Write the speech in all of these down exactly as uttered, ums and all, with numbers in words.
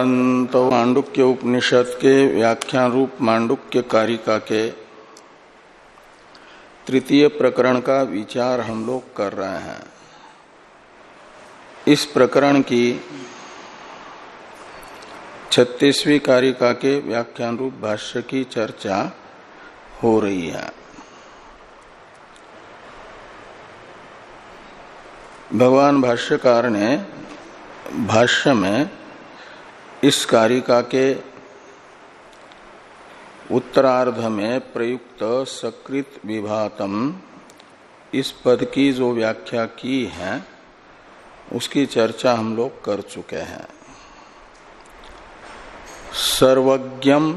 परंतु मांडुक्य उपनिषद के व्याख्यान रूप मांडुक्य कारिका के तृतीय प्रकरण का विचार हम लोग कर रहे हैं। इस प्रकरण की छत्तीसवीं कारिका के व्याख्यान रूप भाष्य की चर्चा हो रही है। भगवान भाष्यकार ने भाष्य में इस कारिका के उत्तरार्ध में प्रयुक्त सकृत विभातम इस पद की जो व्याख्या की है उसकी चर्चा हम लोग कर चुके हैं। सर्वज्ञम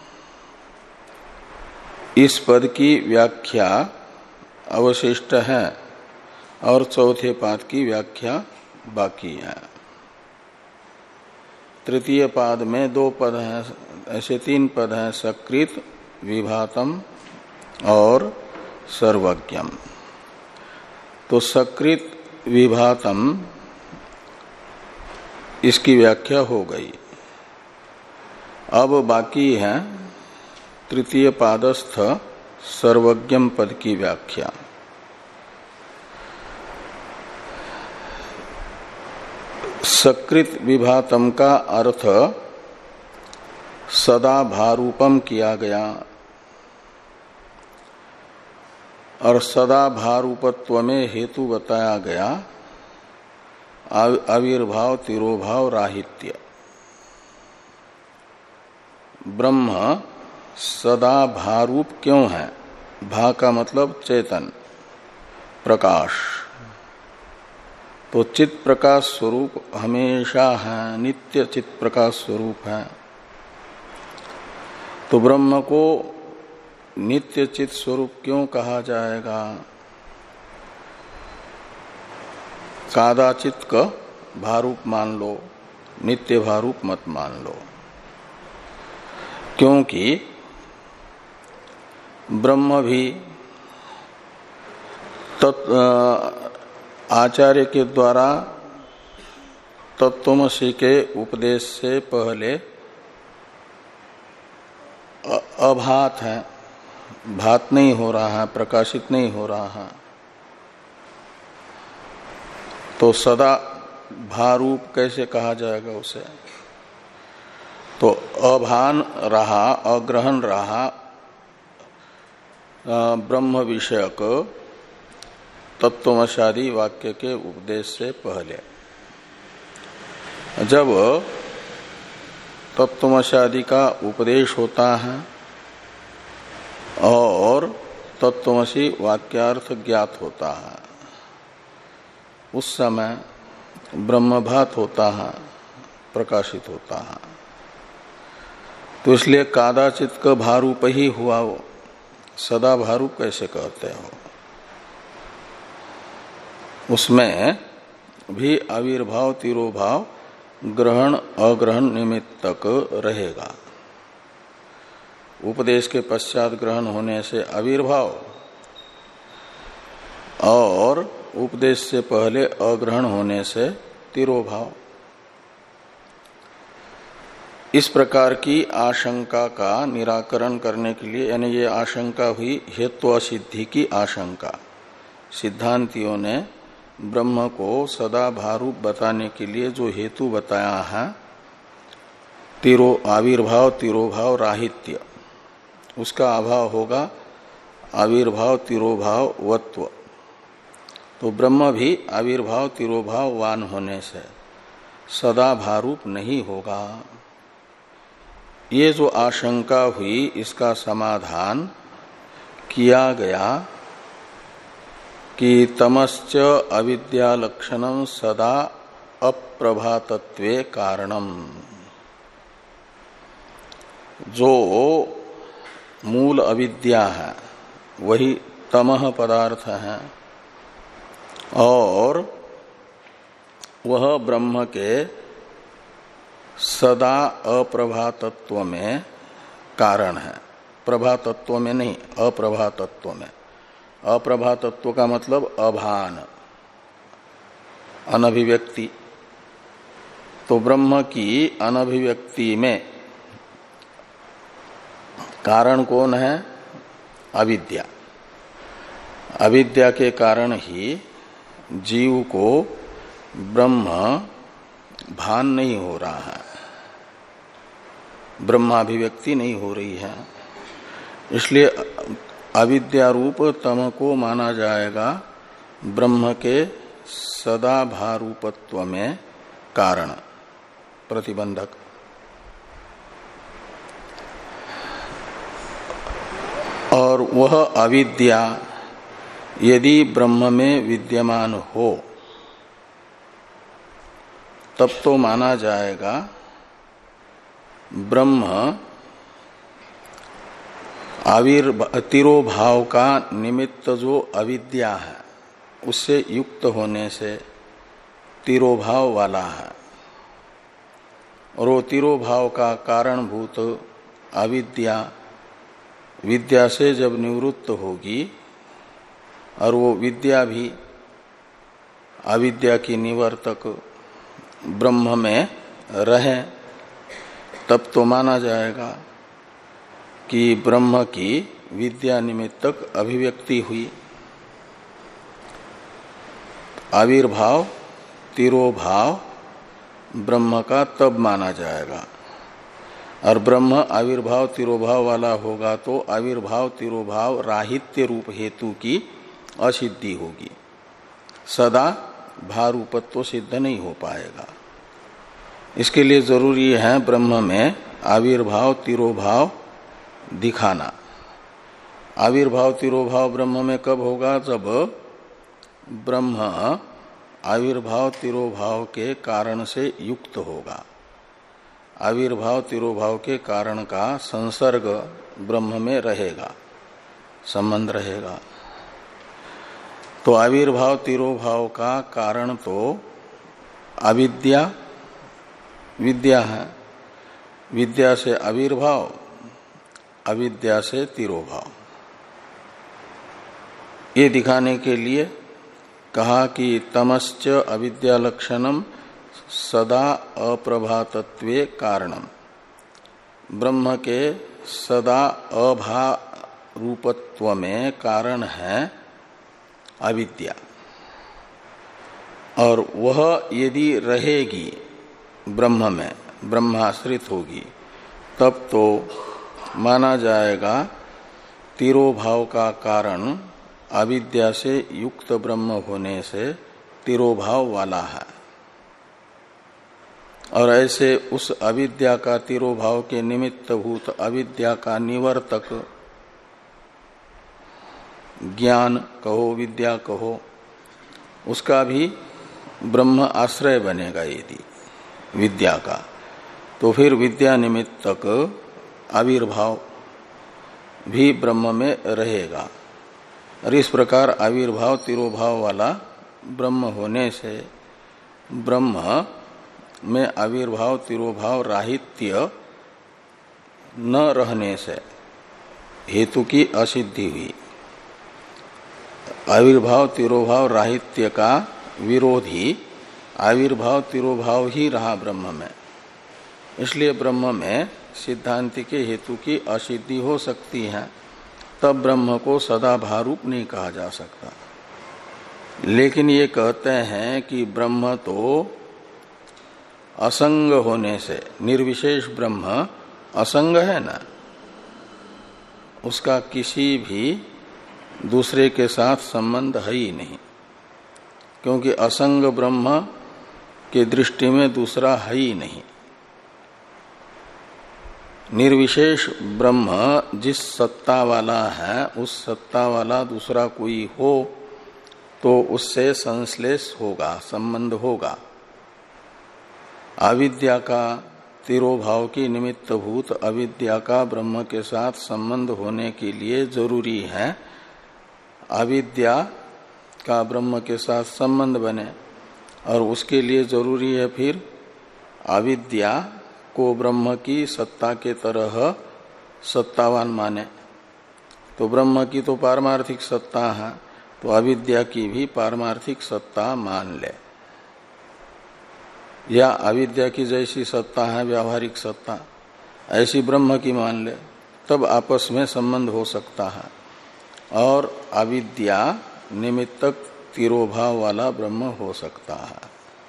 इस पद की व्याख्या अवशिष्ट है और चौथे पाद की व्याख्या बाकी है। तृतीय पाद में दो पद हैं, ऐसे तीन पद हैं, सकृत, विभातम और सर्वज्ञम। तो सकृत विभातम इसकी व्याख्या हो गई। अब बाकी है तृतीय पादस्थ सर्वज्ञम पद की व्याख्या। सकृत विभातम का अर्थ सदा भारूपम किया गया और सदा भारूपत्व में हेतु बताया गया आविर्भाव तिरोभाव राहित्य। ब्रह्म सदा भारूप क्यों है? भा का मतलब चेतन, प्रकाश। तो चित प्रकाश स्वरूप हमेशा है, नित्य चित प्रकाश स्वरूप है। तो ब्रह्म को नित्य चित स्वरूप क्यों कहा जाएगा? कादाचित का भारूप मान लो, नित्य भारूप मत मान लो। क्योंकि ब्रह्म भी तत् आचार्य के द्वारा तत्त्वमसि के उपदेश से पहले अभात है, भात नहीं हो रहा है, प्रकाशित नहीं हो रहा है। तो सदा भारूप कैसे कहा जाएगा उसे? तो अभान रहा, अग्रहण रहा ब्रह्म विषयक तत्वमशादी वाक्य के उपदेश से पहले। जब तत्वमशादी का उपदेश होता है और तत्वमसी वाक्यार्थ ज्ञात होता है, उस समय ब्रह्मभात होता है, प्रकाशित होता है। तो इसलिए कादाचित का भारूप ही हुआ, वो सदा भारूप कैसे कहते हो? उसमें भी आविर्भाव तिरोभाव ग्रहण अग्रहण निमित्तक रहेगा। उपदेश के पश्चात ग्रहण होने से आविर्भाव और उपदेश से पहले अग्रहण होने से तिरोभाव। इस प्रकार की आशंका का निराकरण करने के लिए, यानी ये आशंका हुई हेतु असिद्धि की आशंका। सिद्धांतियों ने ब्रह्म को सदा भारूप बताने के लिए जो हेतु बताया है, तिरो आविर्भाव तिरोभाव राहित्य, उसका अभाव होगा आविर्भाव तिरोभाव वत्व। तो ब्रह्म भी आविर्भाव तिरोभाव वान होने से सदा भारूप नहीं होगा। ये जो आशंका हुई, इसका समाधान किया गया कि तमश्च अविद्या लक्षणम सदा अप्रभातत्वे कारणम। जो मूल अविद्या है वही तमह पदार्थ है और वह ब्रह्म के सदा अप्रभातत्व में कारण है। प्रभातत्व में नहीं, अप्रभातत्व में। अप्रभातत्व का मतलब अभान, अनभिव्यक्ति। तो ब्रह्म की अनभिव्यक्ति में कारण कौन है? अविद्या। अविद्या के कारण ही जीव को ब्रह्म भान नहीं हो रहा है, ब्रह्माभिव्यक्ति नहीं हो रही है। इसलिए अविद्या रूप तम को माना जाएगा ब्रह्म के सदा भारूपत्व में कारण, प्रतिबंधक। और वह अविद्या यदि ब्रह्म में विद्यमान हो तब तो माना जाएगा ब्रह्म आविर्भाव तिरोभाव का निमित्त जो अविद्या है उससे युक्त होने से तिरोभाव वाला है, और वो तिरोभाव का कारणभूत अविद्या विद्या से जब निवृत्त होगी और वो विद्या भी अविद्या की निवर्तक ब्रह्म में रहे तब तो माना जाएगा कि ब्रह्म की विद्या निमित्तक अभिव्यक्ति हुई। आविर्भाव तिरोभाव ब्रह्म का तब माना जाएगा, और ब्रह्म आविर्भाव तिरोभाव वाला होगा तो आविर्भाव तिरोभाव राहित्य रूप हेतु की असिद्धि होगी, सदा भारूपत्व सिद्ध नहीं हो पाएगा। इसके लिए जरूरी है ब्रह्म में आविर्भाव तिरोभाव दिखाना। आविर्भाव तिरोभाव ब्रह्म में कब होगा? जब ब्रह्म आविर्भाव तिरोभाव के कारण से युक्त होगा, आविर्भाव तिरोभाव के कारण का संसर्ग ब्रह्म में रहेगा, संबंध रहेगा। तो आविर्भाव तिरोभाव का कारण तो अविद्या विद्या है, विद्या से आविर्भाव, अविद्या से तिरोभाव। ये दिखाने के लिए कहा कि तमश्च अविद्या लक्षणम सदा अप्रभातत्वे कारणम, ब्रह्म के सदा अभारूपत्व में कारण है अविद्या, और वह यदि रहेगी ब्रह्म में, ब्रह्माश्रित होगी, तब तो माना जाएगा तिरोभाव का कारण अविद्या से युक्त ब्रह्म होने से तिरोभाव वाला है। और ऐसे उस अविद्या का तिरोभाव के निमित्त भूत अविद्या का निवर्तक ज्ञान कहो विद्या कहो, उसका भी ब्रह्म आश्रय बनेगा। यदि विद्या का तो फिर विद्या निमित्तक आविर्भाव भी ब्रह्म में रहेगा, और इस प्रकार आविर्भाव तिरोभाव वाला ब्रह्म होने से ब्रह्म में आविर्भाव तिरोभाव राहित्य न रहने से हेतु की असिद्धि हुई। आविर्भाव तिरोभाव राहित्य का विरोधी आविर्भाव तिरोभाव ही रहा ब्रह्म में, इसलिए ब्रह्म में सिद्धांति के हेतु की असिद्धि हो सकती है, तब ब्रह्म को सदा भारूप नहीं कहा जा सकता। लेकिन ये कहते हैं कि ब्रह्म तो असंग होने से, निर्विशेष ब्रह्म असंग है ना, उसका किसी भी दूसरे के साथ संबंध है ही नहीं, क्योंकि असंग ब्रह्म के दृष्टि में दूसरा है ही नहीं। निर्विशेष ब्रह्म जिस सत्ता वाला है उस सत्ता वाला दूसरा कोई हो तो उससे संश्लेष होगा, संबंध होगा। अविद्या का तिरोभाव की निमित्त भूत अविद्या का ब्रह्म के साथ संबंध होने के लिए जरूरी है अविद्या का ब्रह्म के साथ संबंध बने, और उसके लिए जरूरी है फिर अविद्या को ब्रह्म की सत्ता के तरह सत्तावान माने। तो ब्रह्म की तो पारमार्थिक सत्ता है, तो अविद्या की भी पारमार्थिक सत्ता मान ले। या अविद्या की जैसी सत्ता है व्यावहारिक सत्ता, ऐसी ब्रह्म की मान ले, तब आपस में संबंध हो सकता है। और अविद्या निमित्तक तिरोभाव वाला ब्रह्म हो सकता है।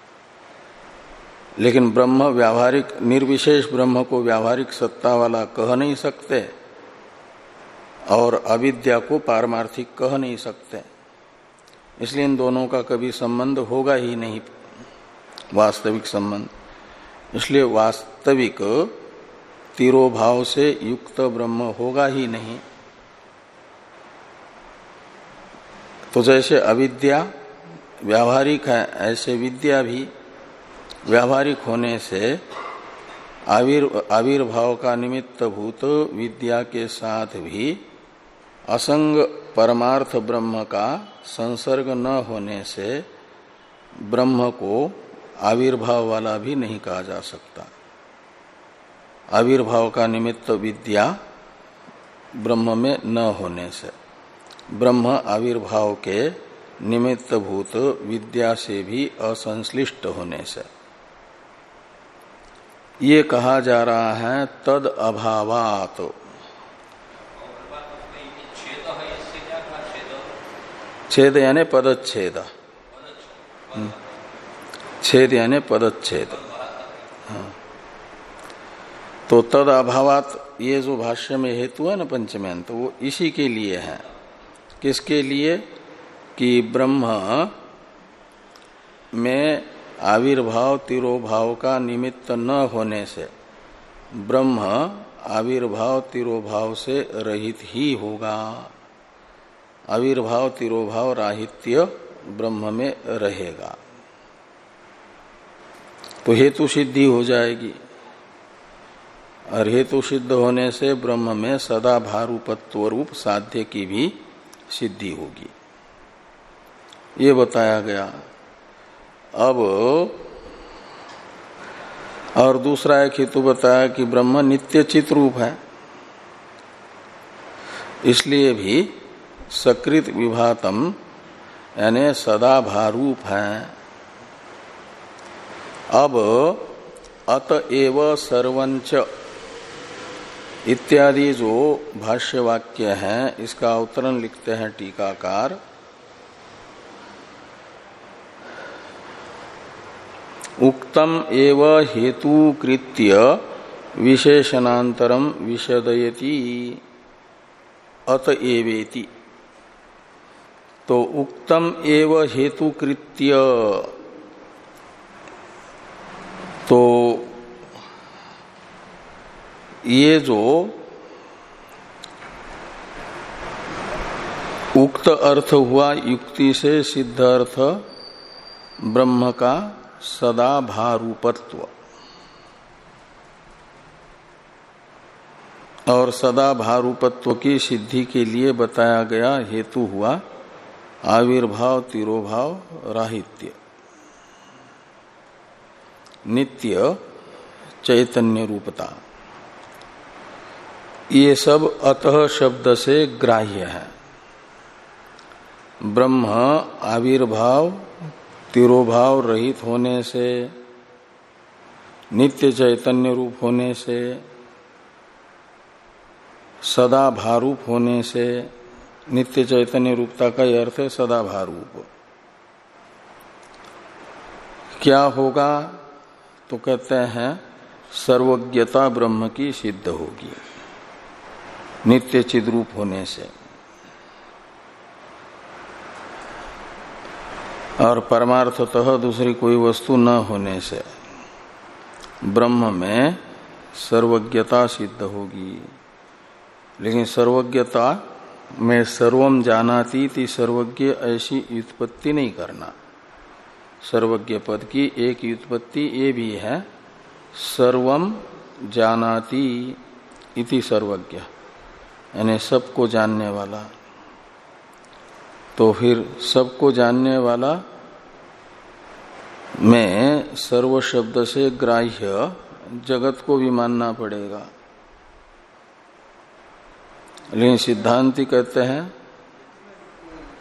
लेकिन ब्रह्म व्यावहारिक निर्विशेष ब्रह्म को व्यावहारिक सत्ता वाला कह नहीं सकते और अविद्या को पारमार्थिक कह नहीं सकते। इसलिए इन दोनों का कभी संबंध होगा ही नहीं, वास्तविक संबंध। इसलिए वास्तविक तिरोभाव से युक्त ब्रह्म होगा ही नहीं। तो जैसे अविद्या व्यावहारिक है, ऐसे विद्या भी व्यावहारिक होने से आविर आविर्भाव का निमित्त भूत विद्या के साथ भी असंग परमार्थ ब्रह्म का संसर्ग न होने से ब्रह्म को आविर्भाव वाला भी नहीं कहा जा सकता। आविर्भाव का निमित्त विद्या ब्रह्म में न होने से, ब्रह्म आविर्भाव के निमित्त भूत विद्या से भी असंश्लिष्ट होने से, ये कहा जा रहा है तद अभावात। छेद यानी पदच्छेद, छेद यानी पदच्छेद। हाँ। तो तद अभावात ये जो भाष्य में हेतु है ना पंचमें, तो वो इसी के लिए है। किसके लिए? कि ब्रह्म में आविर्भाव तिरोभाव का निमित्त न होने से ब्रह्म आविर्भाव तिरोभाव से रहित ही होगा। आविर्भाव तिरोभाव राहित्य ब्रह्म में रहेगा, तो हेतु सिद्धि हो जाएगी। और हेतु सिद्ध होने से ब्रह्म में सदा भारूपत्व रूप साध्य की भी सिद्धि होगी, ये बताया गया। अब और दूसरा एक हेतु बताया कि ब्रह्म नित्य चित रूप है, इसलिए भी सकृत विभातम यानी सदा भारूप है। अब अतएव सर्वंच इत्यादि जो भाष्य वाक्य है, इसका अवतरण लिखते हैं टीकाकार। उक्तम एव हेतुकृत्य विशेषणांतरम विशदयति अतएवेति। तो उक्तम एव हेतुकृत्य, तो ये जो उक्त अर्थ हुआ युक्ति से सिद्ध अर्थ ब्रह्म का सदा भारूपत्व, और सदा भारूपत्व की सिद्धि के लिए बताया गया हेतु हुआ आविर्भाव तिरोभाव राहित्य, नित्य चैतन्य रूपता। ये सब अतः शब्द से ग्राह्य है। ब्रह्म आविर्भाव तिरोभाव रहित होने से, नित्य चैतन्य रूप होने से, सदा भारूप होने से, नित्य चैतन्य रूपता का यह अर्थ है सदा भारूप। क्या होगा? तो कहते हैं सर्वज्ञता ब्रह्म की सिद्ध होगी नित्य चिद्रूप होने से, और परमार्थतः दूसरी कोई वस्तु न होने से ब्रह्म में सर्वज्ञता सिद्ध होगी। लेकिन सर्वज्ञता में सर्वम जानाति थी सर्वज्ञ ऐसी व्युत्पत्ति नहीं करना। सर्वज्ञ पद की एक व्युत्पत्ति ये भी है, सर्वम जानाति इति सर्वज्ञ, यानी सबको जानने वाला। तो फिर सबको जानने वाला में सर्व शब्द से ग्राह्य जगत को भी मानना पड़ेगा। लेकिन सिद्धांती कहते हैं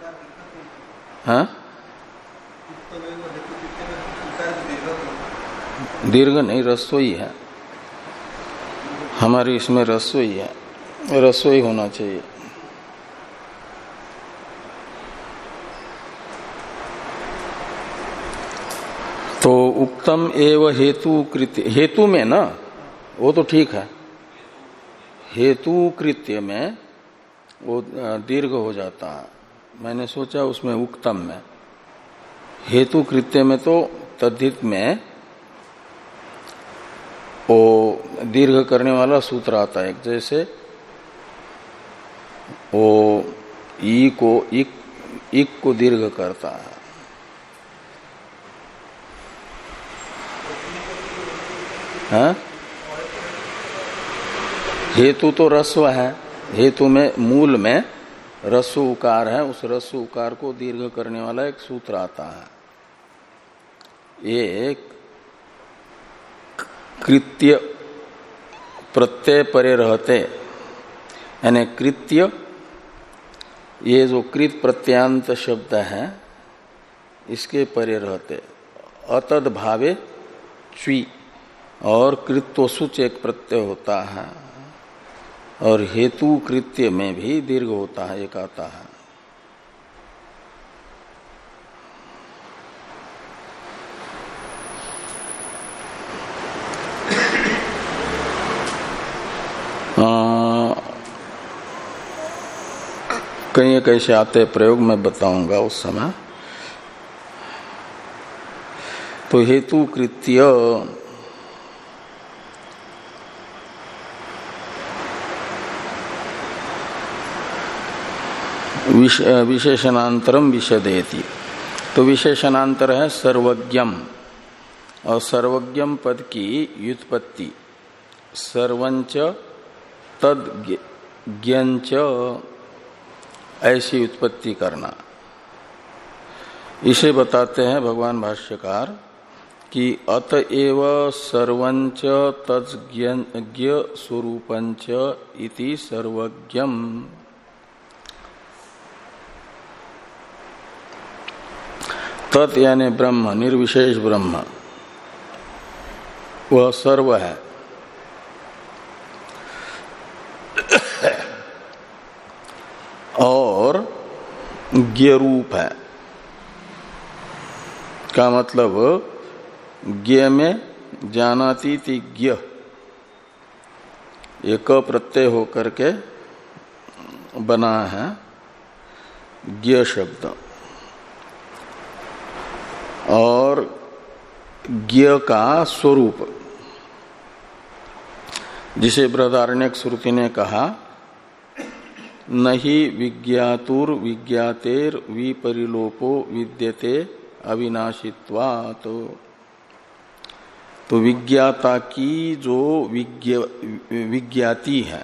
हाँ दीर्घ नहीं, रसोई है हमारी, इसमें रसोई है, रसोई होना चाहिए। तो उक्तम एव हेतु कृत्य, हेतु में ना वो तो ठीक है, हेतु कृत्य में वो दीर्घ हो जाता है। मैंने सोचा उसमें उक्तम में, हेतु कृत्य में तो तद्धित में वो दीर्घ करने वाला सूत्र आता है। जैसे वो ई को इक, इक को दीर्घ करता है। हाँ? हेतु तो रस्व है, हेतु में मूल में रस्व उकार है, उस रस्व उकार को दीर्घ करने वाला एक सूत्र आता है। एक कृत्य प्रत्यय परे रहते, यानी कृत्य, ये जो कृत प्रत्यांत शब्द है इसके परे रहते, अतद भावे च्वी, और कृत्वसुच एक प्रत्यय होता है, और हेतु कृत्य में भी दीर्घ होता है, एक आता है। कई कैसे आते प्रयोग में बताऊंगा उस समय। तो हेतु कृत्य विशेषणांतरम विशदेति, तो विशेषणांतर है सर्वज्ञम, और सर्वज्ञम पद की व्युत्पत्ति सर्वंच तद ज्ञंच, ऐसी उत्पत्ति करना। इसे बताते हैं भगवान भाष्यकार कि अतएव सर्वंच तज्ज्ञ स्वरूपंच इति सर्वज्ञम। तत् यानी ब्रह्म, निर्विशेष ब्रह्म, वह सर्व है। और ज्ञ रूप है, का मतलब ज्ञ में जानाति ति ज्ञ, एक प्रत्यय होकर के बना है ज्ञ शब्द, और ज्ञ का स्वरूप, जिसे बृहदारण्यक श्रुति ने कहा नहि विज्ञातुर विज्ञातेर विपरिलोपो विद्यते अविनाशित्वात्। तो विज्ञाता की जो विज्ञाति है,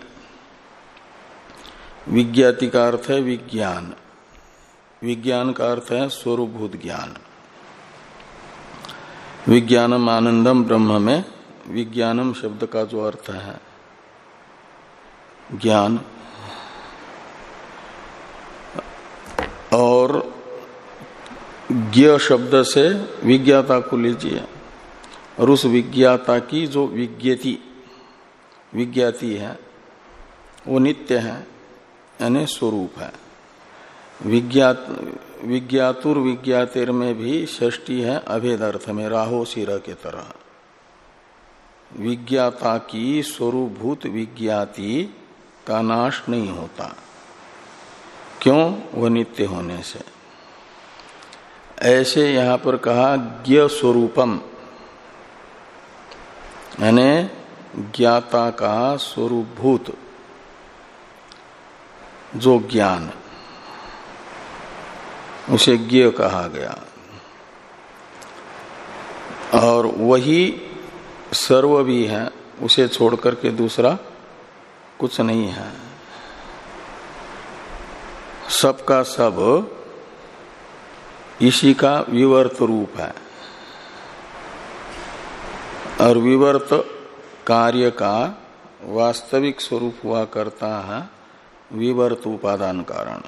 विज्ञाति का अर्थ है विज्ञान, विज्ञान का अर्थ है स्वरूपभूत ज्ञान। विज्ञानम आनंदम ब्रह्म में विज्ञानम शब्द का जो अर्थ है ज्ञान, और ज्ञ शब्द से विज्ञाता को लीजिए, और उस विज्ञाता की जो विज्ञति विज्ञाति है वो नित्य है, यानी स्वरूप है। विज्ञात विज्ञातुर विज्ञातेर में भी षष्ठी है अभेद अर्थ में, राहो सिरा के तरह। विज्ञाता की स्वरूपभूत विज्ञाति का नाश नहीं होता, क्यों? वह नित्य होने से। ऐसे यहां पर कहा ज्ञ स्वरूपम, यानी ज्ञाता का स्वरूपभूत जो ज्ञान, उसे ज्ञ कहा गया, और वही सर्व भी है, उसे छोड़कर के दूसरा कुछ नहीं है। सबका सब इसी का विवर्त रूप है, और विवर्त कार्य का वास्तविक स्वरूप हुआ करता है विवर्त उपादान कारण।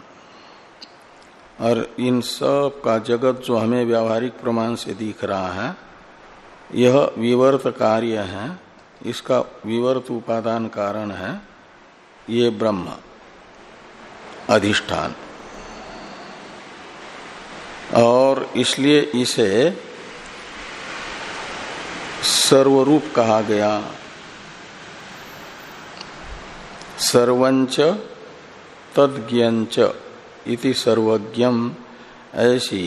और इन सब का जगत जो हमें व्यावहारिक प्रमाण से दिख रहा है, यह विवर्त कार्य है, इसका विवर्त उपादान कारण है ये ब्रह्म अधिष्ठान, और इसलिए इसे सर्वरूप कहा गया। सर्वंच तद्ज्ञंच इति सर्वज्ञम, ऐसी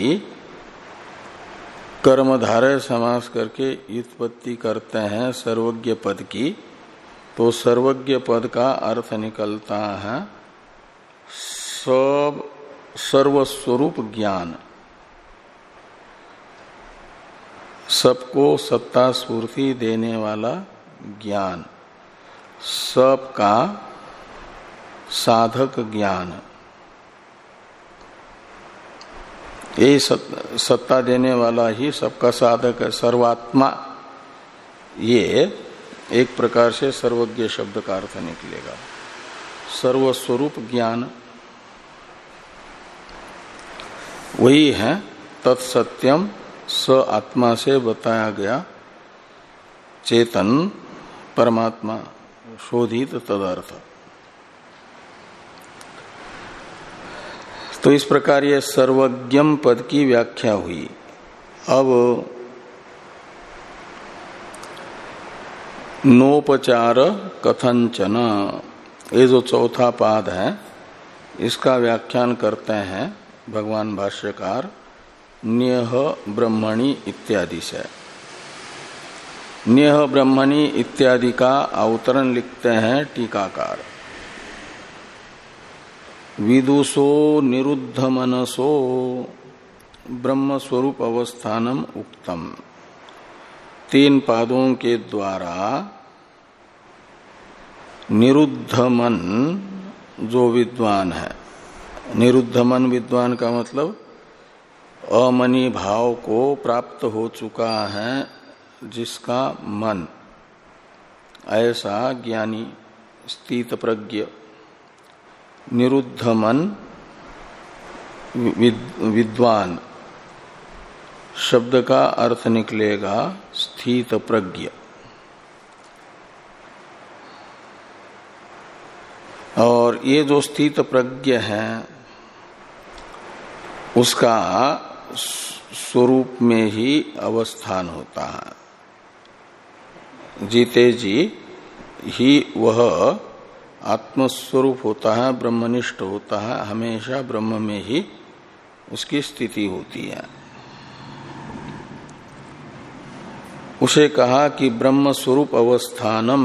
कर्मधारय समास करके व्युत्पत्ति करते हैं सर्वज्ञ पद की, तो सर्वज्ञ पद का अर्थ निकलता है सब सर्वस्वरूप ज्ञान, सबको सत्ता स्फूर्ति देने वाला ज्ञान, सबका साधक ज्ञान। यही सत्ता देने वाला ही सबका साधक है, सर्वात्मा। ये एक प्रकार से सर्वज्ञ शब्द का अर्थ निकलेगा, सर्वस्वरूप ज्ञान वही है तत्सत्यम, स आत्मा से बताया गया चेतन परमात्मा, शोधित तदर्थ। तो इस प्रकार ये सर्वज्ञम पद की व्याख्या हुई। अब नोपचार कथंचन, ये जो चौथा पाद है इसका व्याख्यान करते हैं भगवान भाष्यकार न्यह ब्रह्मणि इत्यादि से। न्यह ब्रह्मणि इत्यादि का अवतरण लिखते हैं टीकाकार। विदुषो निरुद्ध मनसो ब्रह्म स्वरूप अवस्थानम उक्तम। तीन पादों के द्वारा निरुद्ध मन जो विद्वान है, निरुद्ध मन विद्वान का मतलब अमनी भाव को प्राप्त हो चुका है जिसका मन, ऐसा ज्ञानी स्थित प्रज्ञ। निरुद्ध मन विद्वान शब्द का अर्थ निकलेगा स्थित प्रज्ञ। और ये जो स्थित प्रज्ञ है उसका स्वरूप में ही अवस्थान होता है। जीते जी ही वह आत्मस्वरूप होता है, ब्रह्मनिष्ठ होता है, हमेशा ब्रह्म में ही उसकी स्थिति होती है। उसे कहा कि ब्रह्म स्वरूप अवस्थानम,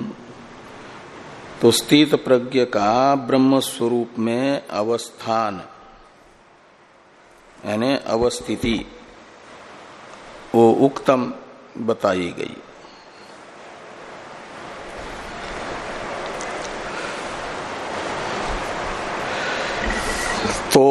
तो स्थित प्रज्ञ का ब्रह्म स्वरूप में अवस्थान यानी अवस्थिति वो उक्तम बताई गई। तो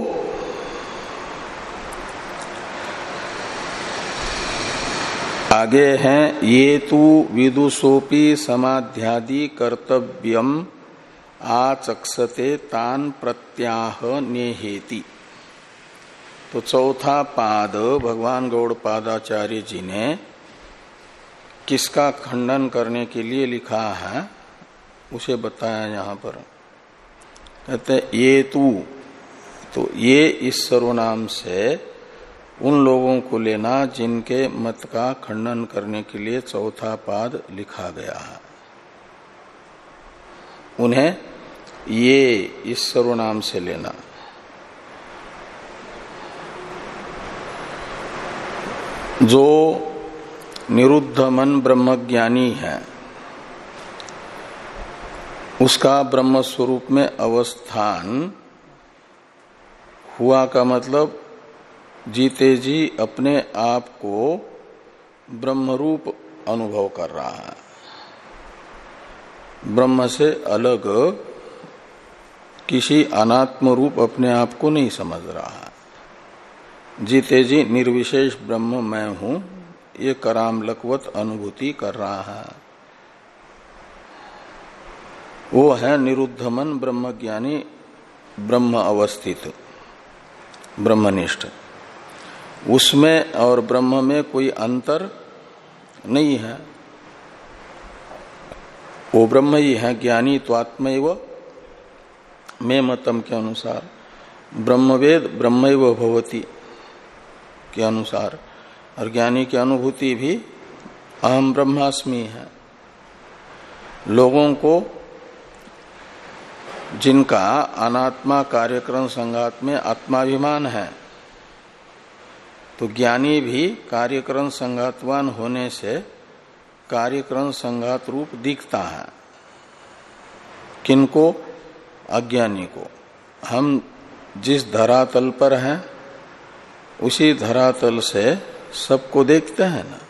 आगे हैं ये तु विदुषोपि समाध्यादि कर्तव्यम आचक्षते तान प्रत्याह नेहेति। तो चौथा पाद भगवान गौड़पादाचार्य जी ने किसका खंडन करने के लिए लिखा है उसे बताया यहां पर। कहते ये तु, तो ये इस सर्वनाम से उन लोगों को लेना जिनके मत का खंडन करने के लिए चौथा पाद लिखा गया है, उन्हें ये इस सर्वनाम से लेना। जो निरुद्ध मन ब्रह्मज्ञानी है उसका ब्रह्म स्वरूप में अवस्थान हुआ का मतलब जीते जी अपने आप को ब्रह्मरूप अनुभव कर रहा है, ब्रह्म से अलग किसी अनात्म रूप अपने आप को नहीं समझ रहा है। जीते जी निर्विशेष ब्रह्म मैं हूं ये कराम लकवत अनुभूति कर रहा है। वो है निरुद्ध मन ब्रह्मज्ञानी, ब्रह्म अवस्थित, ब्रह्मनिष्ठ। उसमें और ब्रह्म में कोई अंतर नहीं है, वो ब्रह्म ही है। ज्ञानी तो आत्मैव में मतम के अनुसार, ब्रह्मवेद ब्रह्मैव भवति के अनुसार, और ज्ञानी की अनुभूति भी अहम ब्रह्मास्मि है। लोगों को जिनका अनात्मा कार्यक्रम संघात में आत्माभिमान है, तो ज्ञानी भी कार्यक्रम संघातवान होने से कार्यक्रम संघात रूप दिखता है। किनको? अज्ञानी को। हम जिस धरातल पर हैं उसी धरातल से सबको देखते हैं ना।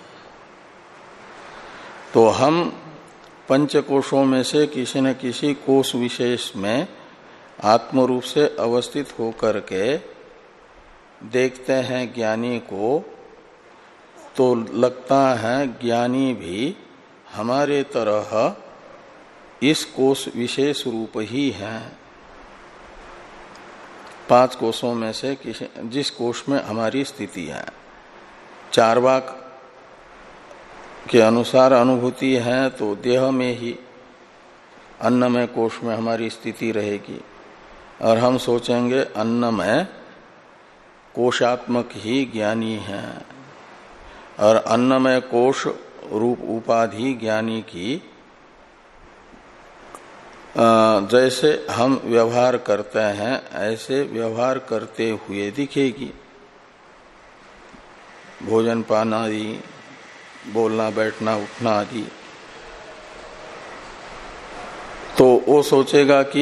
तो हम पंचकोशों में से किसी न किसी कोश विशेष में आत्म रूप से अवस्थित होकर के देखते हैं ज्ञानी को, तो लगता है ज्ञानी भी हमारे तरह इस कोश विशेष रूप ही है। पांच कोशों में से किसी जिस कोश में हमारी स्थिति है, चार्वाक के अनुसार अनुभूति है तो देह में ही अन्नमय कोश में हमारी स्थिति रहेगी, और हम सोचेंगे अन्नमय कोशात्मक ही ज्ञानी है, और अन्नमय कोश रूप उपाधि ज्ञानी की जैसे हम व्यवहार करते हैं ऐसे व्यवहार करते हुए दिखेगी। भोजन पान आदि, बोलना बैठना उठना आदि, तो वो सोचेगा कि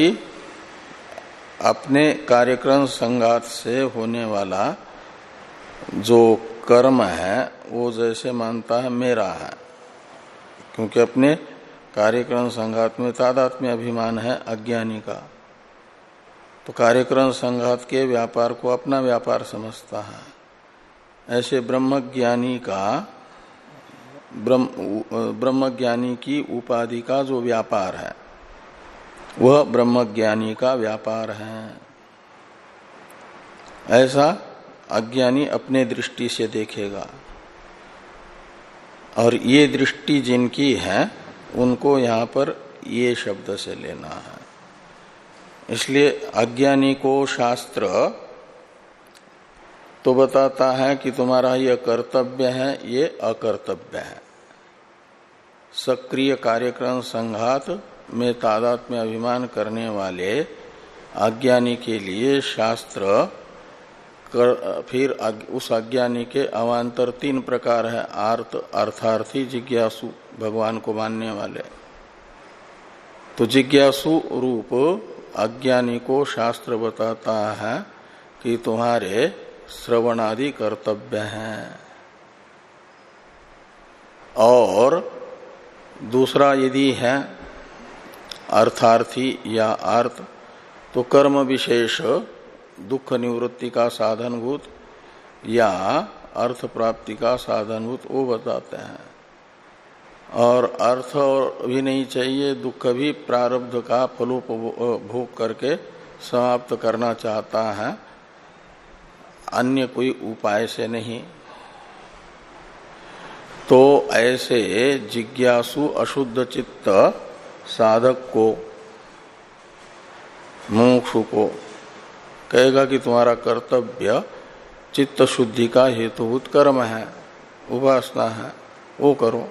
अपने कार्यक्रम संघात से होने वाला जो कर्म है वो जैसे मानता है मेरा है, क्योंकि अपने कार्यक्रम संघात में तादात्म्य अभिमान है अज्ञानी का। तो कार्यक्रम संघात के व्यापार को अपना व्यापार समझता है। ऐसे ब्रह्मज्ञानी का ब्रह्म ब्रह्मज्ञानी की उपाधि का जो व्यापार है वह ब्रह्मज्ञानी का व्यापार है, ऐसा अज्ञानी अपने दृष्टि से देखेगा। और ये दृष्टि जिनकी है उनको यहाँ पर ये शब्द से लेना है। इसलिए अज्ञानी को शास्त्र तो बताता है कि तुम्हारा ये कर्तव्य है, ये अकर्तव्य है। सक्रिय कार्यक्रम संघात में तादात्म्य अभिमान करने वाले अज्ञानी के लिए शास्त्र कर, फिर अग, उस अज्ञानी के अवान्तर तीन प्रकार है। आर्त, अर्थार्थी, जिज्ञासु, भगवान को मानने वाले। तो जिज्ञासु रूप अज्ञानी को शास्त्र बताता है कि तुम्हारे श्रवणादि कर्तव्य हैं। और दूसरा यदि है अर्थार्थी या अर्थ, तो कर्म विशेष दुख निवृत्ति का साधनभूत या अर्थ प्राप्ति का साधनभूत वो बताते हैं। और अर्थ भी नहीं चाहिए, दुख भी प्रारब्ध का फलोपभोग करके समाप्त करना चाहता है, अन्य कोई उपाय से नहीं। तो ऐसे जिज्ञासु अशुद्ध चित्त साधक को, मुमुक्षु को कहेगा कि तुम्हारा कर्तव्य चित्त शुद्धि का हेतुभूत कर्म है, उपासना है, वो करो।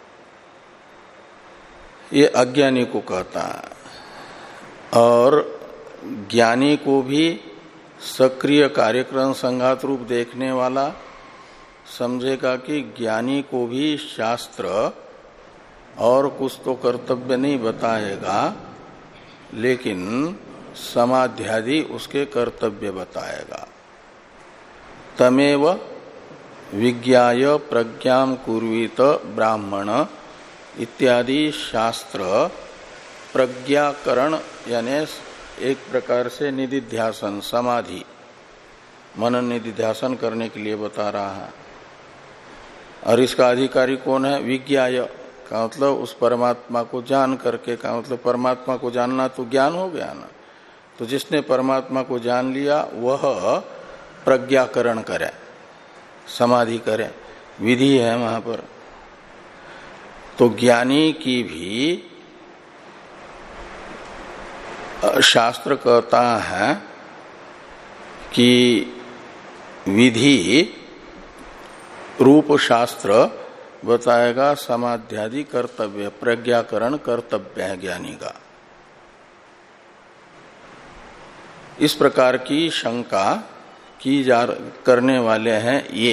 ये अज्ञानी को कहता है। और ज्ञानी को भी सक्रिय कार्यक्रम संघात रूप देखने वाला समझेगा कि ज्ञानी को भी शास्त्र और कुछ तो कर्तव्य नहीं बताएगा, लेकिन समाध्यादि उसके कर्तव्य बताएगा। तमेव विज्ञाय प्रज्ञाम कुर्वीत ब्राह्मण इत्यादि शास्त्र प्रज्ञाकरण यानी एक प्रकार से निधिध्यासन, समाधि, मनन निधिध्यासन करने के लिए बता रहा है। और इसका अधिकारी कौन है? विज्ञाय का मतलब उस परमात्मा को जान करके, का मतलब परमात्मा को जानना तो ज्ञान हो गया ना। तो जिसने परमात्मा को जान लिया वह प्रज्ञाकरण करे, समाधि करे, विधि है वहां पर। तो ज्ञानी की भी शास्त्र कहता है कि विधि रूप शास्त्र बताएगा समाध्यादि कर्तव्य, प्रज्ञाकरण कर्तव्य है ज्ञानी का। इस प्रकार की शंका की जा करने वाले हैं ये।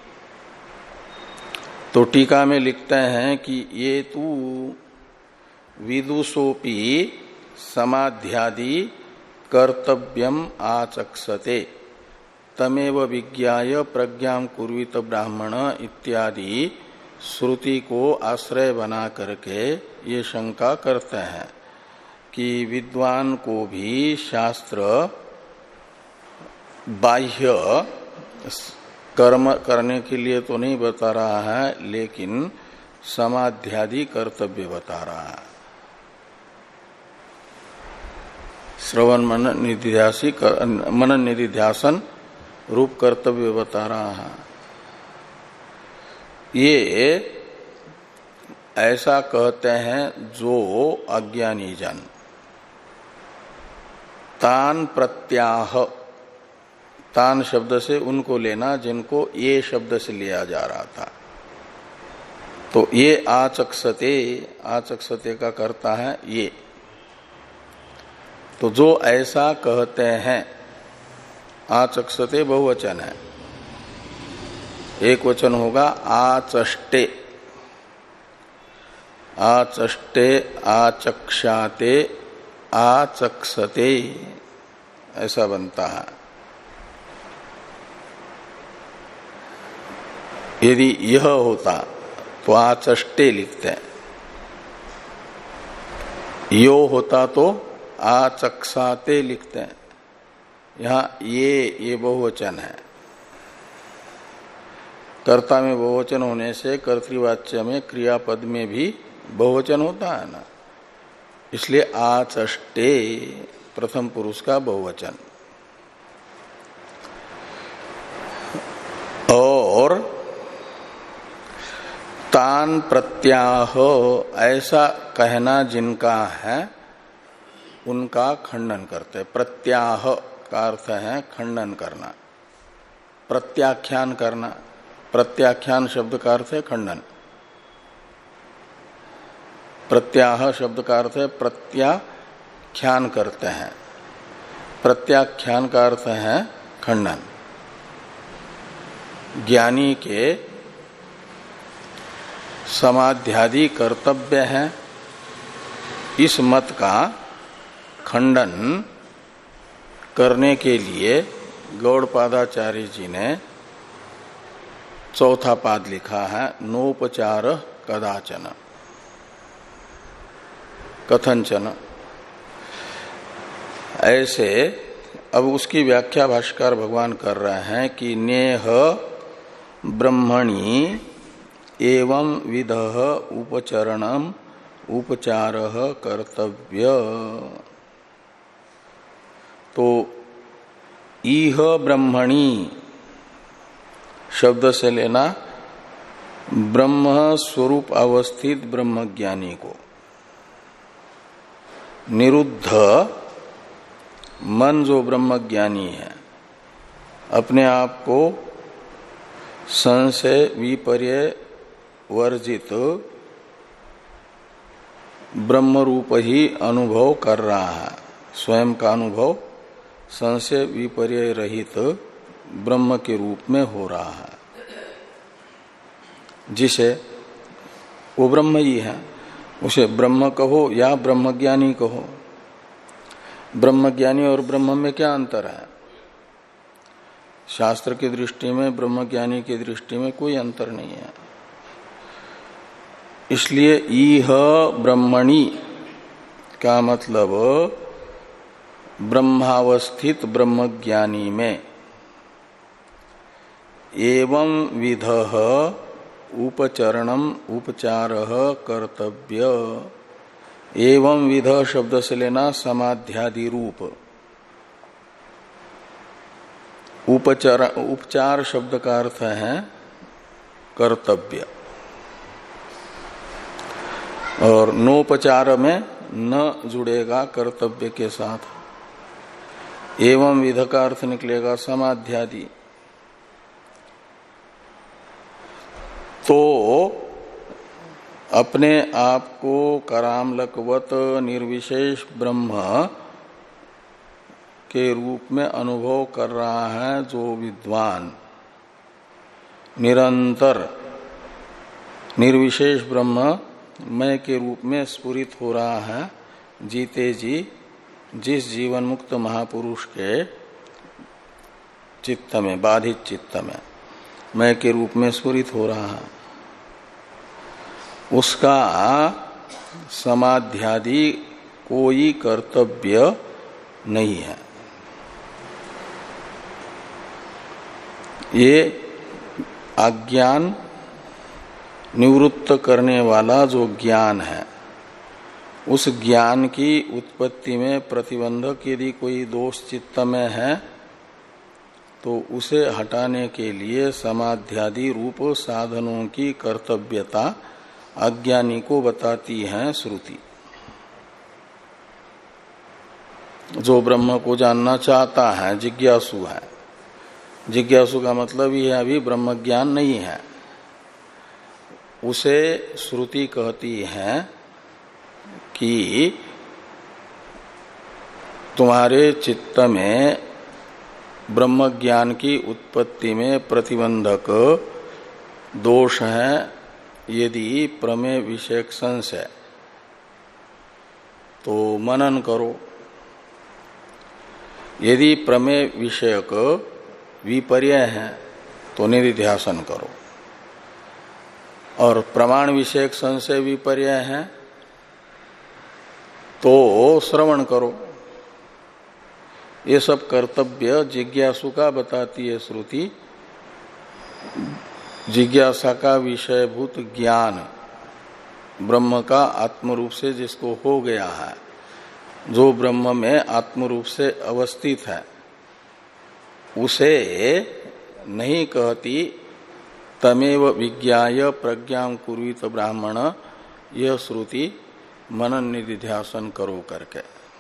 तो टीका में लिखते हैं कि ये तू विदुषोपि समाध्यादि कर्तव्यम आचक्षते तमेव विज्ञाय प्रज्ञां कुर्वित ब्राह्मण इत्यादि श्रुति को आश्रय बना करके ये शंका करते हैं कि विद्वान को भी शास्त्र बाह्य कर्म करने के लिए तो नहीं बता रहा है, लेकिन समाध्यादि कर्तव्य बता रहा है। श्रवण मनन निधिध्यासी मनन निधिध्यासन रूप कर्तव्य बता रहा है। ये ऐसा कहते हैं जो अज्ञानी जन। तान प्रत्याह, तान शब्द से उनको लेना जिनको ये शब्द से लिया जा रहा था। तो ये आचक्षते, आचक्षते का करता है ये। तो जो ऐसा कहते हैं, आचक्षते बहुवचन है, एक वचन होगा आचष्टे, आचष्टे, आचक्षाते, आचक्षते, ऐसा बनता है। यदि यह होता तो आचष्टे लिखते हैं, यो होता तो आचक्षाते लिखते हैं। यहां ये ये बहुवचन है। कर्ता में बहुवचन होने से कर्तृवाच्य में क्रियापद में भी बहुवचन होता है ना, इसलिए आचष्टे प्रथम पुरुष का बहुवचन। और तान प्रत्याह, ऐसा कहना जिनका है उनका खंडन करते। प्रत्याह का अर्थ है खंडन करना, प्रत्याख्यान करना। प्रत्याख्यान शब्द का अर्थ है खंडन, प्रत्याह शब्द का अर्थ है प्रत्याख्यान करते हैं, प्रत्याख्यान का अर्थ है खंडन। ज्ञानी के समाध्यादि कर्तव्य है, इस मत का खंडन करने के लिए गौड़पादाचार्य जी ने चौथा पाद लिखा है, नोपचार कदाचन कथंचन। ऐसे अब उसकी व्याख्या भाष्यकार भगवान कर रहे हैं कि नेह ब्रह्मणि एवं विधः उपचरणम उपचार कर्तव्य। तो इह ब्रह्मणि शब्द से लेना ब्रह्म स्वरूप अवस्थित ब्रह्मज्ञानी को, निरुद्ध मन जो ब्रह्मज्ञानी है, अपने आप को संशय विपर्य वर्जित ब्रह्म रूप ही अनुभव कर रहा है। स्वयं का अनुभव संशय विपर्य रहित ब्रह्म के रूप में हो रहा है, जिसे वो ब्रह्म ही है, उसे ब्रह्म कहो या ब्रह्मज्ञानी कहो। ब्रह्मज्ञानी और ब्रह्म में क्या अंतर है? शास्त्र की दृष्टि में ब्रह्मज्ञानी की दृष्टि में कोई अंतर नहीं है। इसलिए इह ब्रह्मणि का मतलब ब्रह्मावस्थित ब्रह्मज्ञानी में एवं विधः उपचरणम उपचार कर्तव्य। एवं विध शब्द से लेना समाध्यादि रूप, उपचार उपचार शब्द का अर्थ है कर्तव्य। और नोपचार में न जुड़ेगा कर्तव्य के साथ। एवं विध का अर्थ निकलेगा समाध्यादि। तो अपने आप को करामलकवत निर्विशेष ब्रह्म के रूप में अनुभव कर रहा है जो विद्वान, निरंतर निर्विशेष ब्रह्म मैं के रूप में स्फुरित हो रहा है जीते जी जिस जीवन मुक्त महापुरुष के चित्त में, बाधित चित्त में मैं के रूप में स्फुरित हो रहा है, उसका समाध्यादि कोई कर्तव्य नहीं है। ये अज्ञान निवृत्त करने वाला जो ज्ञान है, उस ज्ञान की उत्पत्ति में प्रतिबंधक यदि कोई दोष चित्त में है तो उसे हटाने के लिए समाध्यादि रूप साधनों की कर्तव्यता अज्ञानी को बताती है श्रुति। जो ब्रह्म को जानना चाहता है, जिज्ञासु है, जिज्ञासु का मतलब ये अभी ब्रह्म ज्ञान नहीं है, उसे श्रुति कहती है कि तुम्हारे चित्त में ब्रह्म ज्ञान की उत्पत्ति में प्रतिबंधक दोष है। यदि प्रमेय विषयक संशय तो मनन करो, यदि प्रमेय विषयक विपर्य है तो निधिध्यासन करो, और प्रमाण विषयक संशय विपर्य है तो श्रवण करो। ये सब कर्तव्य जिज्ञासु का बताती है श्रुति। जिज्ञासा का विषयभूत ज्ञान ब्रह्म का आत्म रूप से जिसको हो गया है, जो ब्रह्म में आत्म रूप से अवस्थित है, उसे नहीं कहती तमेव विज्ञाय प्रज्ञां कुर्वीत ब्राह्मण, यह श्रुति मनन निधिध्यासन करो करके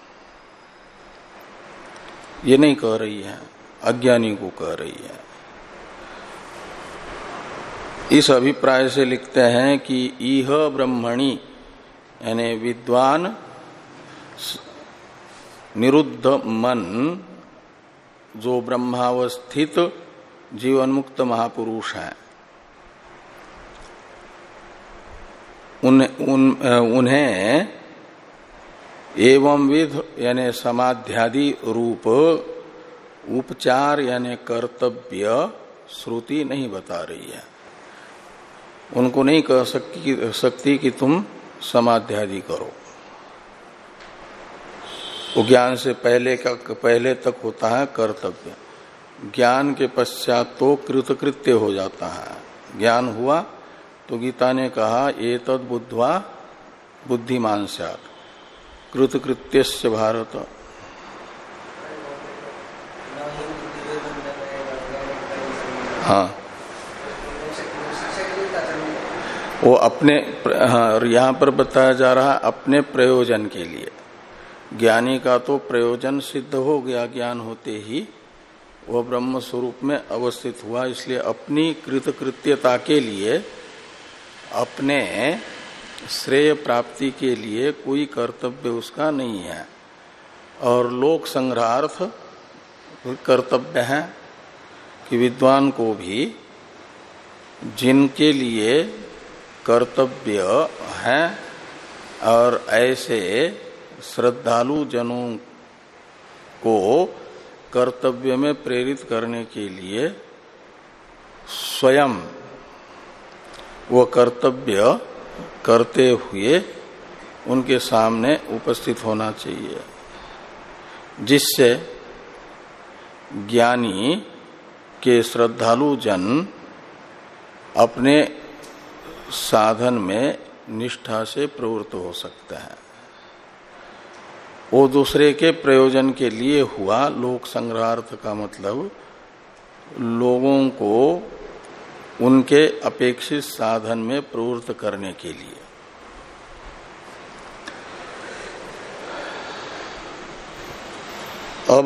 ये नहीं कह रही है, अज्ञानी को कह रही है। इस अभिप्राय से लिखते हैं कि इह ब्रह्मणि यानी विद्वान निरुद्ध मन जो ब्रह्मावस्थित जीवन मुक्त महापुरुष है, उन, उन, उन्हें एवं विध यानी समाध्यादि रूप उपचार यानी कर्तव्य श्रुति नहीं बता रही है। उनको नहीं कह सकती, सकती कि तुम समाध्यादि करो। वो ज्ञान से पहले का पहले तक होता है कर्तव्य, ज्ञान के पश्चात तो कृतकृत्य हो जाता है। ज्ञान हुआ तो गीता ने कहा एतद् बुद्ध्वा बुद्धिमान स्यात् कृतकृत्यस्य भारत। हाँ, वो अपने, हाँ, यहाँ पर बताया जा रहा है अपने प्रयोजन के लिए। ज्ञानी का तो प्रयोजन सिद्ध हो गया, ज्ञान होते ही वह ब्रह्म स्वरूप में अवस्थित हुआ, इसलिए अपनी कृतकृत्यता के लिए, अपने श्रेय प्राप्ति के लिए कोई कर्तव्य उसका नहीं है। और लोक संग्रहार्थ कर्तव्य है कि विद्वान को भी जिनके लिए कर्तव्य है और ऐसे श्रद्धालु जनों को कर्तव्य में प्रेरित करने के लिए स्वयं वो कर्तव्य करते हुए उनके सामने उपस्थित होना चाहिए, जिससे ज्ञानी के श्रद्धालु जन अपने साधन में निष्ठा से प्रवृत्त हो सकते हैं। वो दूसरे के प्रयोजन के लिए हुआ। लोक संग्रहार्थ का मतलब लोगों को उनके अपेक्षित साधन में प्रवृत्त करने के लिए। अब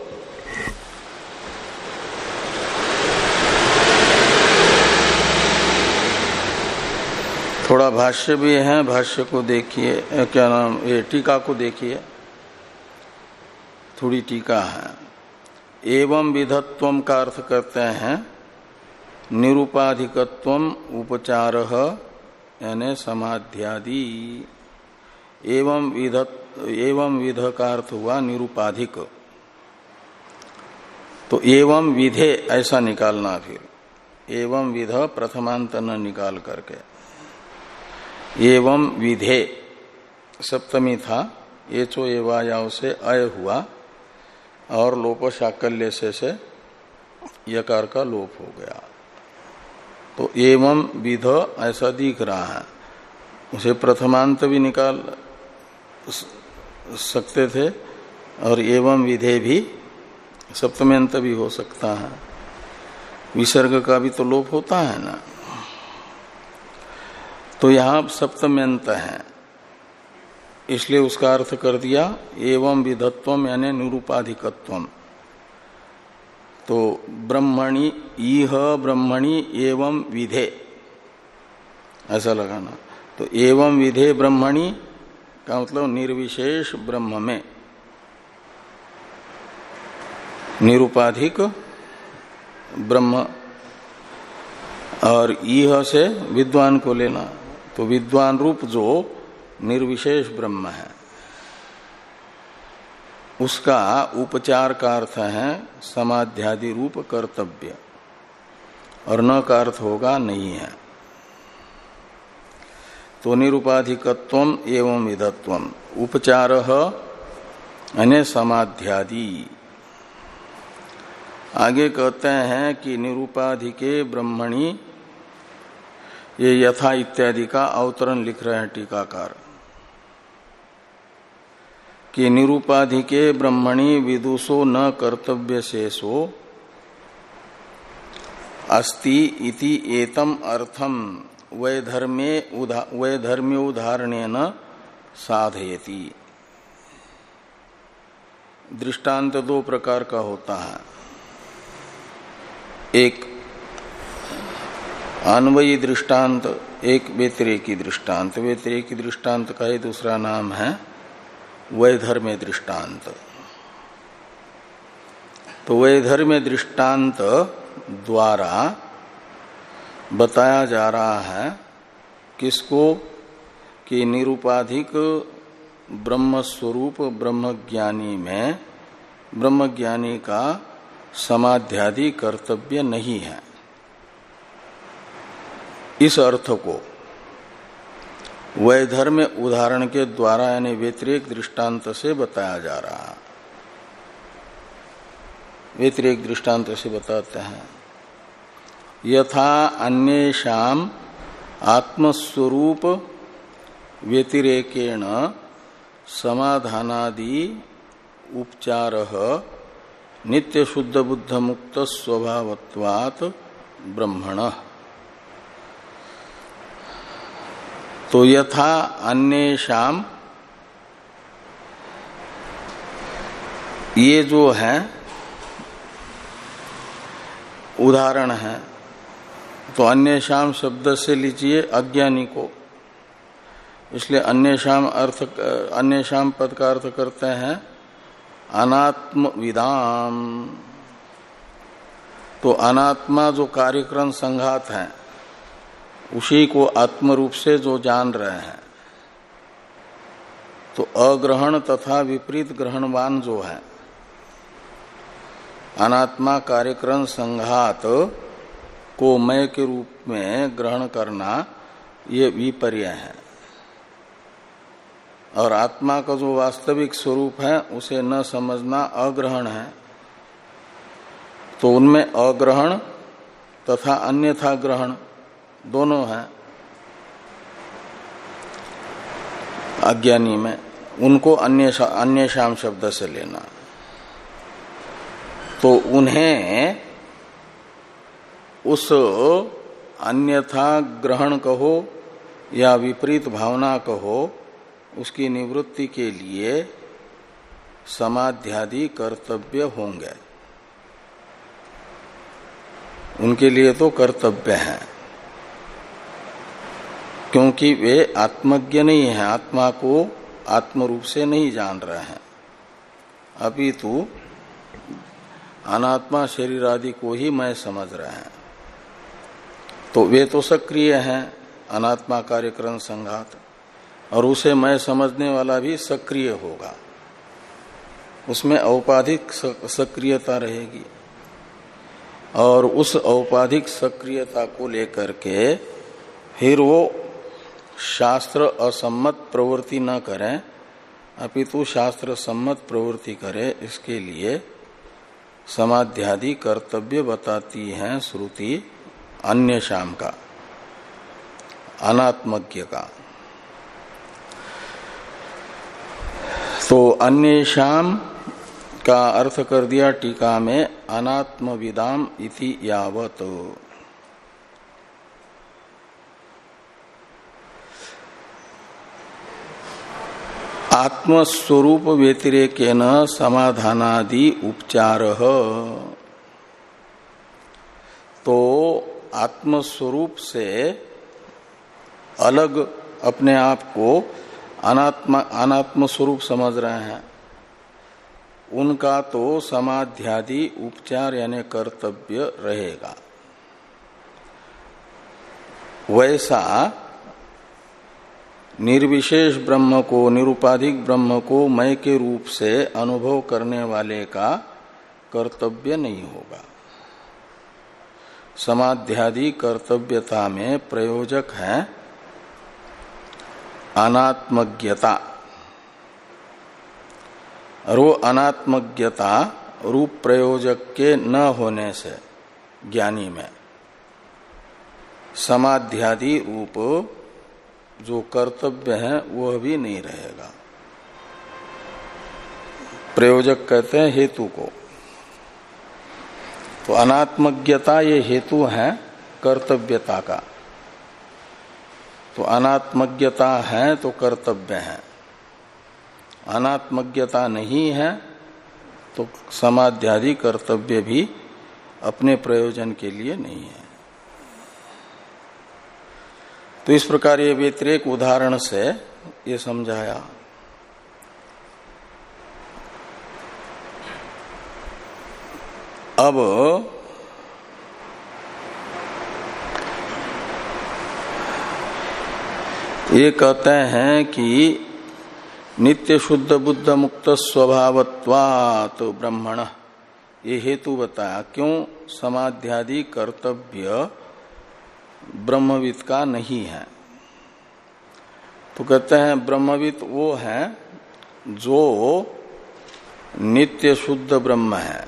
थोड़ा भाष्य भी है, भाष्य को देखिए, क्या नाम, ये टीका को देखिए, थोड़ी टीका है। एवं विधत्वम का अर्थ करते हैं निरुपाधिकत्वम उपचारः यानी समाध्यादि। एवं विधत एवं विध का अर्थ हुआ निरुपाधिक, तो एवं विधे ऐसा निकालना, फिर एवं विध प्रथमांत न निकाल करके एवं विधे सप्तमी था, एचो एवायाव से अय हुआ और लोप शाकल्य से से यकार का लोप हो गया, तो एवं विध ऐसा दिख रहा है। उसे प्रथमांत भी निकाल सकते थे और एवं विधे भी सप्तम्यंत भी हो सकता है, विसर्ग का भी तो लोप होता है ना। तो यहां सप्तम्यंत है, इसलिए उसका अर्थ कर दिया एवं विधत्वम यानी निरूपाधिकत्वम। तो ब्रह्मणि इह ब्रह्मणि एवं विधे ऐसा लगाना। तो एवं विधे ब्रह्मणि का मतलब निर्विशेष ब्रह्म में, निरूपाधिक ब्रह्म, और इह से विद्वान को लेना, तो विद्वान रूप जो निर्विशेष ब्रह्म है उसका उपचार का अर्थ है समाध्यादि रूप कर्तव्य, और न का अर्थ होगा नहीं है। तो निरुपाधिकत्वम एवं विधत्वम उपचारः यानी समाध्यादि। आगे कहते हैं कि निरुपाधिके ब्रह्मणि, ये यथा इत्यादि का अवतरण लिख रहे हैं टीकाकार, कि निरुपाधिके ब्रह्मणि विदुषो न कर्तव्य शेषो अस्ति इति एतम अर्थम वैधर्मे उदा वैधर्म्य उदाहरणेन साधयति। दृष्टांत दो प्रकार का होता है, एक अन्वयी दृष्टांत, एक व्यतिरेकी दृष्टांत। व्यतिरेकी दृष्टांत का ही दूसरा नाम है वैधर्म्य दृष्टांत। तो वैधर्म्य दृष्टांत द्वारा बताया जा रहा है किसको, कि निरुपाधिक ब्रह्म स्वरूप ब्रह्मज्ञानी में ब्रह्मज्ञानी का समाध्यादि कर्तव्य नहीं है। इस अर्थ को वैधर्म्य उदाहरण के द्वारा यानी व्यतिरेक दृष्टांत से बताया जा रहा है। व्यतिरेक दृष्टांत से बताते हैं, यथा अन्येषाम आत्मस्वरूप व्यतिरेकेण समाधानादि उपचारः नित्य शुद्ध बुद्ध मुक्त स्वभावत्वात् ब्रह्मणः। तो यथा अन्येषाम, ये जो है उदाहरण है, तो अन्येषाम शब्द से लीजिए अज्ञानी को, इसलिए अन्येषाम अर्थ अन्येषाम पद का अर्थ करते हैं अनात्म विदाम। तो अनात्मा जो कार्यक्रम संघात है उसी को आत्म रूप से जो जान रहे हैं, तो अग्रहण तथा विपरीत ग्रहणवान जो है, अनात्मा कार्यक्रम संघात को मय के रूप में ग्रहण करना, ये विपर्य है। और आत्मा का जो वास्तविक स्वरूप है उसे न समझना अग्रहण है। तो उनमें अग्रहण तथा अन्यथा ग्रहण दोनों हैं अज्ञानी में, उनको अन्य अन्य शाम शब्द से लेना। तो उन्हें उस अन्यथा ग्रहण कहो या विपरीत भावना कहो, उसकी निवृत्ति के लिए समाध्यादि कर्तव्य होंगे, उनके लिए तो कर्तव्य है, क्योंकि वे आत्मज्ञ नहीं है, आत्मा को आत्म रूप से नहीं जान रहे हैं, अपितु अनात्मा शरीर आदि को ही मैं समझ रहे हैं। तो वे तो सक्रिय हैं, अनात्मा कार्यक्रम संघात, और उसे मैं समझने वाला भी सक्रिय होगा, उसमें औपाधिक सक्रियता रहेगी, और उस औपाधिक सक्रियता को लेकर के फिर वो शास्त्र असम्मत प्रवृत्ति न करें, अपितु शास्त्र सम्मत प्रवृत्ति करे, इसके लिए समाध्यादि कर्तव्य बताती है श्रुति अन्य शाम का, अनात्मज्ञ का। तो अन्य शाम का अर्थ कर दिया टीका में अनात्मविदाम इति यावत। आत्मस्वरूप व्यतिरेकेन समाधानादि उपचार। तो आत्मस्वरूप से अलग अपने आप को अनात्मा अनात्म स्वरूप समझ रहे हैं, उनका तो समाध्यादि उपचार यानी कर्तव्य रहेगा। वैसा निर्विशेष ब्रह्म को, निरुपाधिक ब्रह्म को मय के रूप से अनुभव करने वाले का कर्तव्य नहीं होगा। समाध्यादि कर्तव्यता में प्रयोजक है अनात्मज्ञता, और वो अनात्मज्ञता रूप प्रयोजक के न होने से ज्ञानी में समाध्यादि रूप जो कर्तव्य है वह भी नहीं रहेगा। प्रयोजक कहते हैं हेतु को, तो अनात्मज्ञता ये हेतु है कर्तव्यता का, तो अनात्मज्ञता है तो कर्तव्य है, अनात्मज्ञता नहीं है तो समाध्यादि कर्तव्य भी अपने प्रयोजन के लिए नहीं है। तो इस प्रकार ये व्यतिरेक उदाहरण से ये समझाया। अब ये कहते हैं कि नित्य शुद्ध बुद्ध मुक्त स्वभावत्वात् ब्रह्मण, ये हेतु बताया क्यों समाध्यादि कर्तव्य ब्रह्मविद का नहीं है। तो कहते हैं ब्रह्मविद वो है जो नित्य शुद्ध ब्रह्म है,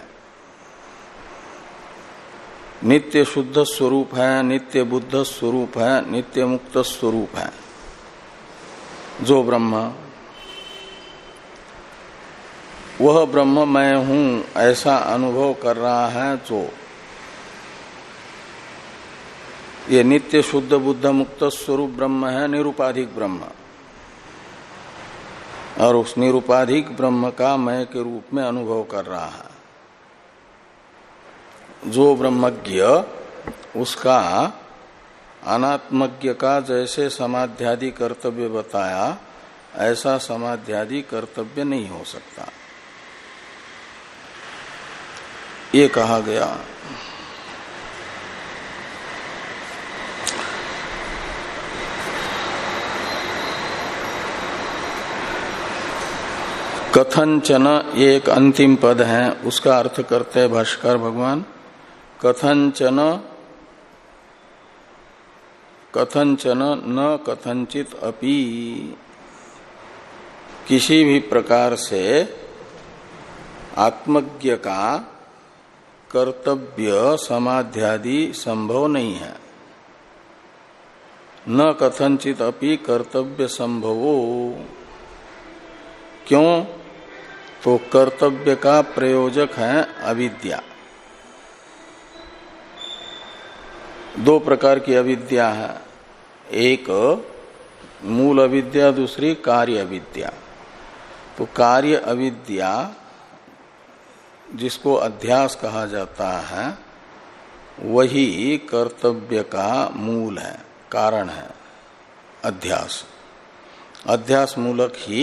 नित्य शुद्ध स्वरूप है, नित्य बुद्ध स्वरूप है, नित्य मुक्त स्वरूप है। जो ब्रह्म, वह ब्रह्म मैं हूं ऐसा अनुभव कर रहा है, जो ये नित्य शुद्ध बुद्ध मुक्त स्वरूप ब्रह्म है, निरुपाधिक ब्रह्म, और उस निरुपाधिक ब्रह्म का मैं के रूप में अनुभव कर रहा है। जो ब्रह्मज्ञ, उसका अनात्मज्ञ का जैसे समाध्यादि कर्तव्य बताया, ऐसा समाध्यादि कर्तव्य नहीं हो सकता, ये कहा गया। कथनचन एक अंतिम पद है, उसका अर्थ करते हैं भाष्कर भगवान। कथनचन कथनचन न कथनचित अपि, किसी भी प्रकार से आत्मज्ञ का कर्तव्य समाध्यादि संभव नहीं है। न कथनचित अपि कर्तव्य संभवो, क्यों? तो कर्तव्य का प्रयोजक है अविद्या। दो प्रकार की अविद्या है, एक मूल अविद्या, दूसरी कार्य अविद्या। तो कार्य अविद्या जिसको अध्यास कहा जाता है वही कर्तव्य का मूल है, कारण है। अध्यास अध्यास मूलक ही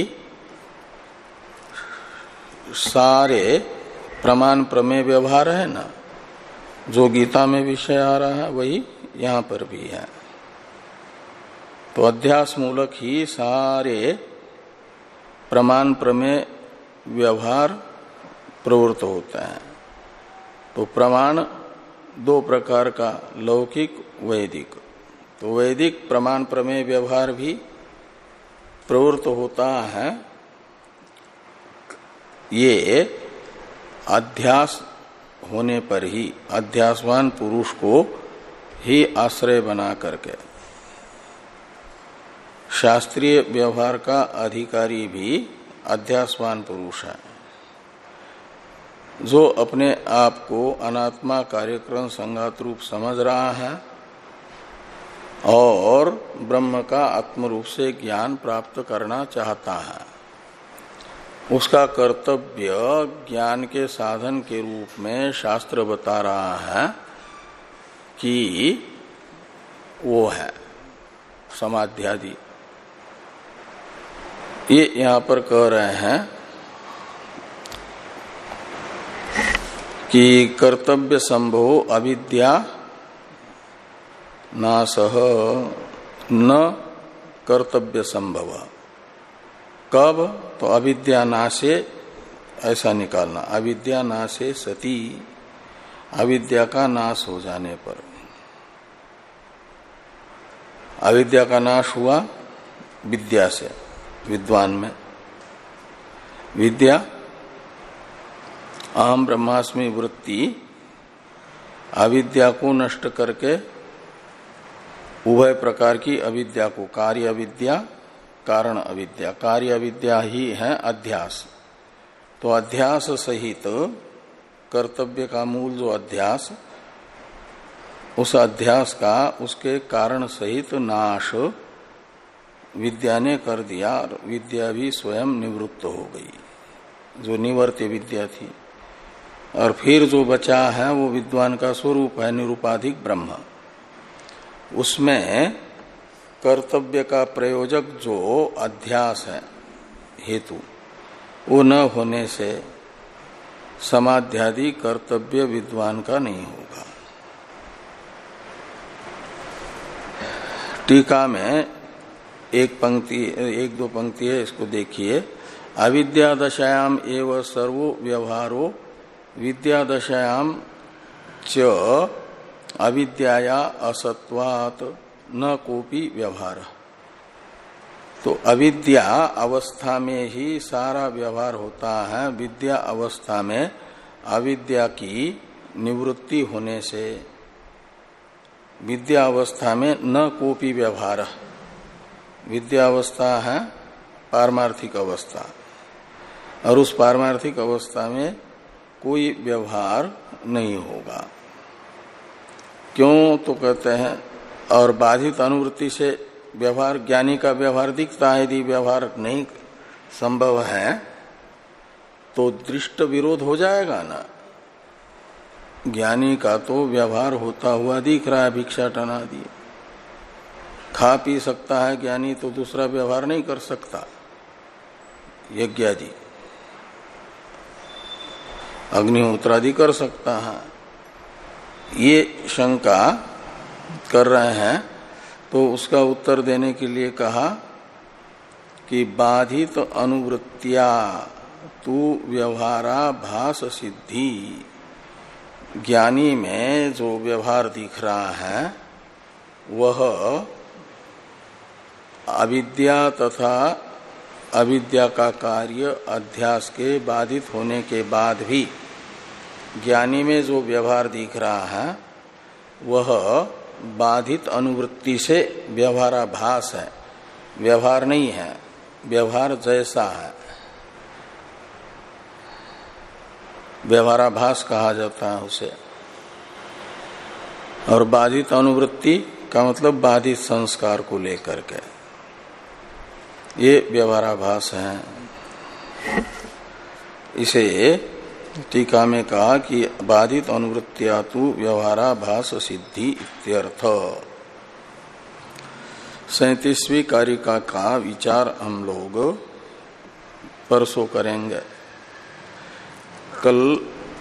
सारे प्रमाण प्रमेय व्यवहार है ना, जो गीता में विषय आ रहा है वही यहां पर भी है। तो अध्यास मूलक ही सारे प्रमाण प्रमेय व्यवहार प्रवृत्त होते हैं। तो प्रमाण दो प्रकार का, लौकिक वैदिक। तो वैदिक प्रमाण प्रमेय व्यवहार भी प्रवृत्त होता है ये अध्यास होने पर ही, अध्यासवान पुरुष को ही आश्रय बना करके। शास्त्रीय व्यवहार का अधिकारी भी अध्यासवान पुरुष है, जो अपने आप को अनात्मा कार्यक्रम संघात रूप समझ रहा है और ब्रह्म का आत्म रूप से ज्ञान प्राप्त करना चाहता है। उसका कर्तव्य ज्ञान के साधन के रूप में शास्त्र बता रहा है कि वो है समाध्यादि। ये यहां पर कह रहे हैं कि कर्तव्य संभव अविद्या नासह न कर्तव्य संभव। कब? तो अविद्या नाशे, ऐसा निकालना, अविद्या नाशे सती, अविद्या का नाश हो जाने पर। अविद्या का नाश हुआ विद्या से, विद्वान में। विद्या अहम ब्रह्मास्मि वृत्ति अविद्या को नष्ट करके उभय प्रकार की अविद्या को, कार्य अविद्या कारण अविद्या, कार्य अविद्या ही है अध्यास। तो अध्यास सहित कर्तव्य का मूल जो अध्यास, उस अध्यास का उसके कारण सहित नाश विद्या ने कर दिया और विद्या भी स्वयं निवृत्त हो गई, जो निवर्त्य विद्या थी। और फिर जो बचा है वो विद्वान का स्वरूप है, निरूपाधिक ब्रह्म। उसमें कर्तव्य का प्रयोजक जो अध्यास है हेतु, वो न होने से समाध्यादि कर्तव्य विद्वान का नहीं होगा। टीका में एक पंक्ति, एक दो पंक्ति है, इसको देखिए। अविद्या दशायाम एव सर्वो व्यवहारो विद्या दशायाम च अविद्याया असत्वात् न कोपी व्यवहार। तो अविद्या अवस्था में ही सारा व्यवहार होता है। विद्या अवस्था में अविद्या की निवृत्ति होने से विद्या अवस्था में न कोपी व्यवहार। विद्या अवस्था है पारमार्थिक अवस्था, और उस पारमार्थिक अवस्था में कोई व्यवहार नहीं होगा। क्यों? तो कहते हैं और बाधित अनुवृत्ति से व्यवहार, ज्ञानी का व्यवहार दिखता है। यदि व्यवहार नहीं संभव है तो दृष्ट विरोध हो जाएगा ना। ज्ञानी का तो व्यवहार होता हुआ दिख रहा है, भिक्षाटन आदि खा पी सकता है ज्ञानी, तो दूसरा व्यवहार नहीं कर सकता। यज्ञादि अग्निहोत्रादि कर सकता है। ये शंका कर रहे हैं, तो उसका उत्तर देने के लिए कहा कि बाधित अनुवृत्तिया तू व्यवहाराभास सिद्धि। ज्ञानी में जो व्यवहार दिख रहा है वह अविद्या तथा अविद्या का कार्य अध्यास के बाधित होने के बाद भी ज्ञानी में जो व्यवहार दिख रहा है वह बाधित अनुवृत्ति से व्यवहाराभास है, व्यवहार नहीं है, व्यवहार जैसा है। व्यवहाराभास कहा जाता है उसे। और बाधित अनुवृत्ति का मतलब बाधित संस्कार को लेकर के, ये व्यवहाराभास है। इसे टीका में कहा कि बाधित अनुवृत्तिया तु व्यवहाराभास सिद्धि इत्यर्थ। सैंतीसवीं कारिका का विचार हम लोग परसों करेंगे। कल